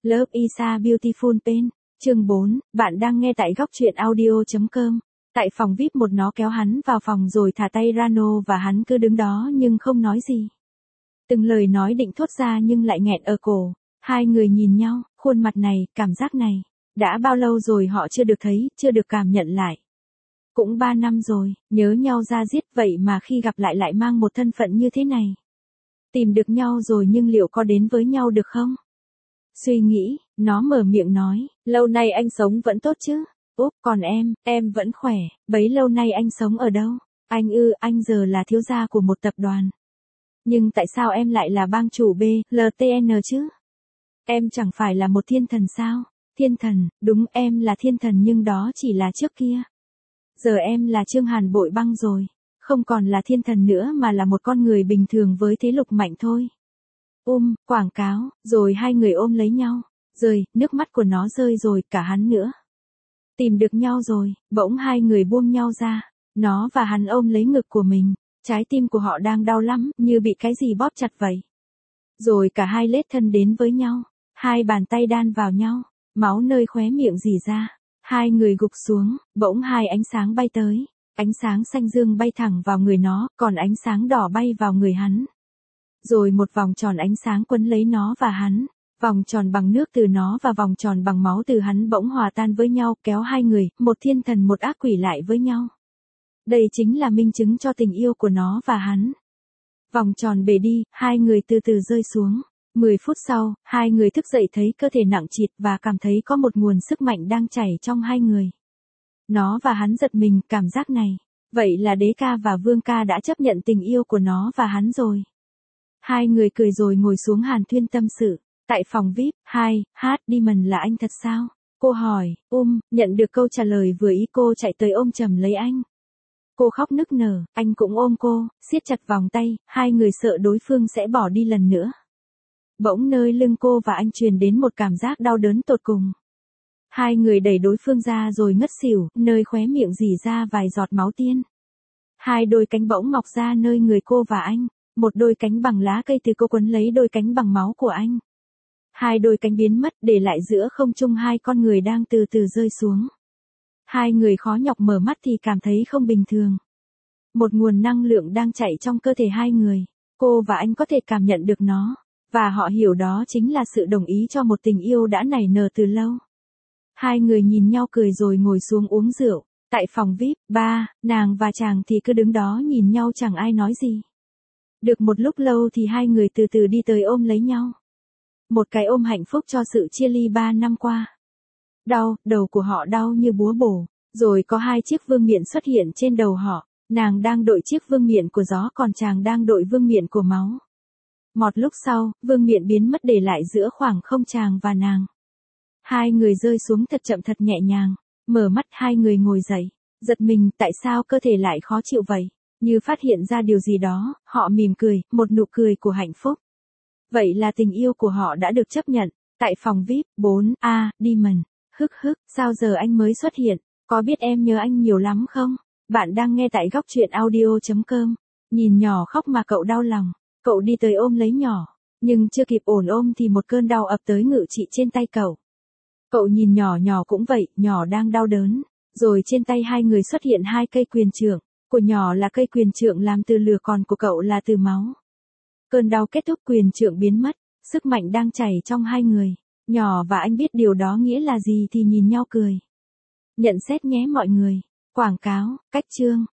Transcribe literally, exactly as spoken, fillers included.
Love is a beautiful pain. Chương bốn, bạn đang nghe tại góc truyện audio chấm com. Tại phòng vi ai pi một nó kéo hắn vào phòng rồi thả tay Rano và hắn cứ đứng đó nhưng không nói gì. Từng lời nói định thốt ra nhưng lại nghẹn ở cổ. Hai người nhìn nhau, khuôn mặt này, cảm giác này. Đã bao lâu rồi họ chưa được thấy, chưa được cảm nhận lại. Cũng ba năm rồi, nhớ nhau ra giết vậy mà khi gặp lại lại mang một thân phận như thế này. Tìm được nhau rồi nhưng liệu có đến với nhau được không? Suy nghĩ, nó mở miệng nói, lâu nay anh sống vẫn tốt chứ? Úp, còn em, em vẫn khỏe, bấy lâu nay anh sống ở đâu? Anh ư, anh giờ là thiếu gia của một tập đoàn. Nhưng tại sao em lại là bang chủ B, lờ tê en chứ? Em chẳng phải là một thiên thần sao? Thiên thần, đúng em là thiên thần nhưng đó chỉ là trước kia. Giờ em là Trương Hàn Bội Băng rồi. Không còn là thiên thần nữa mà là một con người bình thường với thế lực mạnh thôi. Um, quảng cáo, rồi hai người ôm lấy nhau. Rơi, nước mắt của nó rơi rồi, cả hắn nữa. Tìm được nhau rồi, bỗng hai người buông nhau ra. Nó và hắn ôm lấy ngực của mình. Trái tim của họ đang đau lắm, như bị cái gì bóp chặt vậy. Rồi cả hai lết thân đến với nhau. Hai bàn tay đan vào nhau. Máu nơi khóe miệng rỉ ra. Hai người gục xuống, bỗng hai ánh sáng bay tới. Ánh sáng xanh dương bay thẳng vào người nó, còn ánh sáng đỏ bay vào người hắn. Rồi một vòng tròn ánh sáng quấn lấy nó và hắn. Vòng tròn bằng nước từ nó và vòng tròn bằng máu từ hắn bỗng hòa tan với nhau, kéo hai người, một thiên thần một ác quỷ lại với nhau. Đây chính là minh chứng cho tình yêu của nó và hắn. Vòng tròn bể đi, hai người từ từ rơi xuống. Mười phút sau, hai người thức dậy thấy cơ thể nặng trịch và cảm thấy có một nguồn sức mạnh đang chảy trong hai người. Nó và hắn giật mình, cảm giác này. Vậy là đế ca và vương ca đã chấp nhận tình yêu của nó và hắn rồi. Hai người cười rồi ngồi xuống hàn thuyên tâm sự. Tại phòng vi ai pi, hai, hát, Demon là anh thật sao? Cô hỏi, um, nhận được câu trả lời vừa ý cô chạy tới ôm chầm lấy anh. Cô khóc nức nở, anh cũng ôm cô, siết chặt vòng tay, hai người sợ đối phương sẽ bỏ đi lần nữa. Bỗng nơi lưng cô và anh truyền đến một cảm giác đau đớn tột cùng. Hai người đẩy đối phương ra rồi ngất xỉu, nơi khóe miệng rỉ ra vài giọt máu tiên. Hai đôi cánh bỗng mọc ra nơi người cô và anh, một đôi cánh bằng lá cây từ cô quấn lấy đôi cánh bằng máu của anh. Hai đôi cánh biến mất để lại giữa không trung hai con người đang từ từ rơi xuống. Hai người khó nhọc mở mắt thì cảm thấy không bình thường. Một nguồn năng lượng đang chạy trong cơ thể hai người, cô và anh có thể cảm nhận được nó, và họ hiểu đó chính là sự đồng ý cho một tình yêu đã nảy nở từ lâu. Hai người nhìn nhau cười rồi ngồi xuống uống rượu. Tại phòng vi ai pi, ba, nàng và chàng thì cứ đứng đó nhìn nhau chẳng ai nói gì. Được một lúc lâu thì hai người từ từ đi tới ôm lấy nhau. Một cái ôm hạnh phúc cho sự chia ly ba năm qua. Đau, đầu của họ đau như búa bổ. Rồi có hai chiếc vương miện xuất hiện trên đầu họ. Nàng đang đội chiếc vương miện của gió còn chàng đang đội vương miện của máu. Một lúc sau, vương miện biến mất để lại giữa khoảng không chàng và nàng. Hai người rơi xuống thật chậm thật nhẹ nhàng. Mở mắt hai người ngồi dậy. Giật mình, tại sao cơ thể lại khó chịu vậy? Như phát hiện ra điều gì đó, họ mỉm cười, một nụ cười của hạnh phúc. Vậy là tình yêu của họ đã được chấp nhận. Tại phòng vi ai pi, bốn, a, Demon. Hức hức, sao giờ anh mới xuất hiện? Có biết em nhớ anh nhiều lắm không? Bạn đang nghe tại góc truyện audio chấm com. Nhìn nhỏ khóc mà cậu đau lòng. Cậu đi tới ôm lấy nhỏ. Nhưng chưa kịp ổn ôm thì một cơn đau ập tới ngự trị trên tay cậu. Cậu nhìn nhỏ nhỏ cũng vậy, nhỏ đang đau đớn. Rồi trên tay hai người xuất hiện hai cây quyền trượng. Của nhỏ là cây quyền trượng làm từ lửa còn của cậu là từ máu. Cơn đau kết thúc quyền trượng biến mất. Sức mạnh đang chảy trong hai người. Nhỏ và anh biết điều đó nghĩa là gì thì nhìn nhau cười. Nhận xét nhé mọi người. Quảng cáo, cách chương.